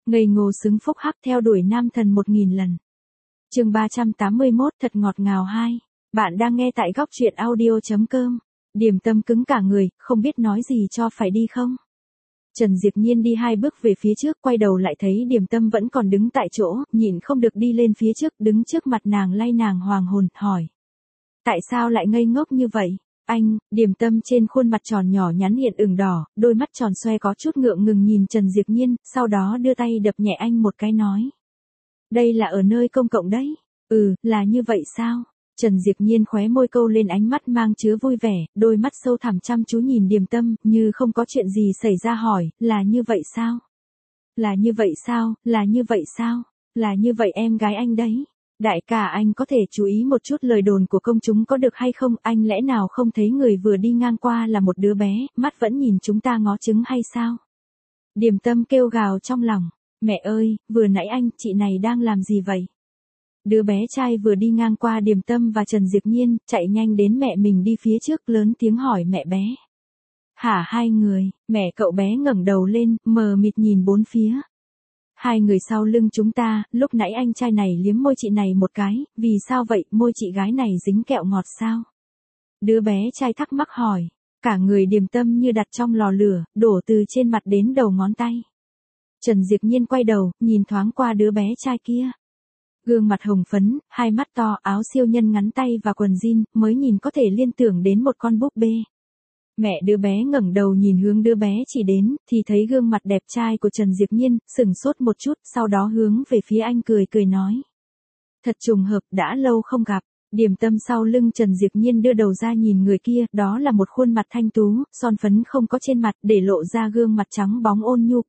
Ngây ngô xứng phúc hắc theo đuổi nam thần 1000 lần. Chương 381 thật ngọt ngào 2. Bạn đang nghe tại góc truyện audio.com. Điềm Tâm cứng cả người, không biết nói gì cho phải đi không. Trần Diệp Nhiên đi 2 bước về phía trước, quay đầu lại thấy Điềm Tâm vẫn còn đứng tại chỗ, nhịn không được đi lên phía trước, đứng trước mặt nàng lay nàng hoàng hồn, hỏi. Tại sao lại ngây ngốc như vậy? Anh, Điềm Tâm trên khuôn mặt tròn nhỏ nhắn hiện ửng đỏ, đôi mắt tròn xoe có chút ngượng ngừng nhìn Trần Diệp Nhiên, sau đó đưa tay đập nhẹ anh một cái nói. Đây là ở nơi công cộng đấy. Là như vậy sao? Trần Diệp Nhiên khóe môi câu lên ánh mắt mang chứa vui vẻ, đôi mắt sâu thẳm chăm chú nhìn Điềm Tâm, như không có chuyện gì xảy ra hỏi, là như vậy sao? Là như vậy sao? Là như vậy sao? Là như vậy em gái anh đấy. Đại ca anh có thể chú ý một chút lời đồn của công chúng có được hay không, anh lẽ nào không thấy người vừa đi ngang qua là một đứa bé, mắt vẫn nhìn chúng ta ngó trứng hay sao? Điềm Tâm kêu gào trong lòng, mẹ ơi, vừa nãy chị này đang làm gì vậy? Đứa bé trai vừa đi ngang qua Điềm Tâm và Trần Diệp Nhiên, chạy nhanh đến mẹ mình đi phía trước lớn tiếng hỏi mẹ bé. Hả hai người, mẹ cậu bé ngẩng đầu lên, mờ mịt nhìn bốn phía. Hai người sau lưng chúng ta, lúc nãy anh trai này liếm môi chị này một cái, vì sao vậy, môi chị gái này dính kẹo ngọt sao? Đứa bé trai thắc mắc hỏi, cả người Điềm Tâm như đặt trong lò lửa, đổ từ trên mặt đến đầu ngón tay. Trần Diệp Nhiên quay đầu, nhìn thoáng qua đứa bé trai kia. Gương mặt hồng phấn, hai mắt to, áo siêu nhân ngắn tay và quần jean, mới nhìn có thể liên tưởng đến một con búp bê. Mẹ đứa bé ngẩng đầu nhìn hướng đứa bé chỉ đến, thì thấy gương mặt đẹp trai của Trần Diệp Nhiên, sững sốt một chút, sau đó hướng về phía anh cười cười nói. Thật trùng hợp, đã lâu không gặp. Điềm Tâm sau lưng Trần Diệp Nhiên đưa đầu ra nhìn người kia, đó là một khuôn mặt thanh tú, son phấn không có trên mặt, để lộ ra gương mặt trắng bóng ôn nhu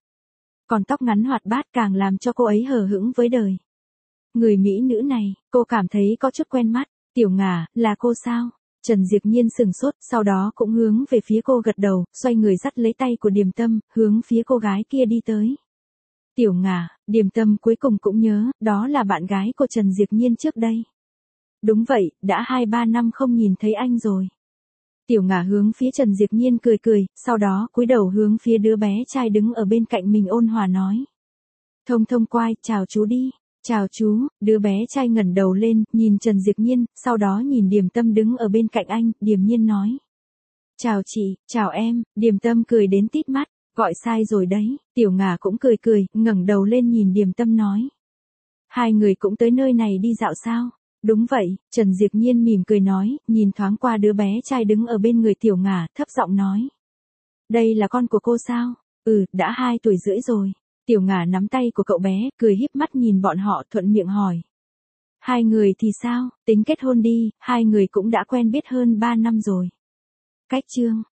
còn tóc ngắn hoạt bát càng làm cho cô ấy hờ hững với đời. Người mỹ nữ này, cô cảm thấy có chút quen mắt. Tiểu Ngà, là cô sao? Trần Diệp Nhiên sững sốt, sau đó cũng hướng về phía cô gật đầu, xoay người dắt lấy tay của Điềm Tâm, hướng phía cô gái kia đi tới. Tiểu Ngà, Điềm Tâm cuối cùng cũng nhớ, đó là bạn gái của Trần Diệp Nhiên trước đây. Đúng vậy, đã 2-3 năm không nhìn thấy anh rồi. Tiểu Ngà hướng phía Trần Diệp Nhiên cười cười, sau đó cúi đầu hướng phía đứa bé trai đứng ở bên cạnh mình ôn hòa nói. Thông thông quai, chào chú đi. Chào chú, đứa bé trai ngẩng đầu lên, nhìn Trần Diệp Nhiên, sau đó nhìn Điềm Tâm đứng ở bên cạnh anh, điềm nhiên nói. Chào chị, chào em, Điềm Tâm cười đến tít mắt, gọi sai rồi đấy, Tiểu Ngà cũng cười cười, ngẩng đầu lên nhìn Điềm Tâm nói. Hai người cũng tới nơi này đi dạo sao? Đúng vậy, Trần Diệp Nhiên mỉm cười nói, nhìn thoáng qua đứa bé trai đứng ở bên người Tiểu Ngà, thấp giọng nói. Đây là con của cô sao? Đã 2 tuổi rưỡi rồi. Tiểu Ngà nắm tay của cậu bé, cười híp mắt nhìn bọn họ, thuận miệng hỏi. Hai người thì sao, tính kết hôn đi, hai người cũng đã quen biết hơn 3 năm rồi. Cách chương.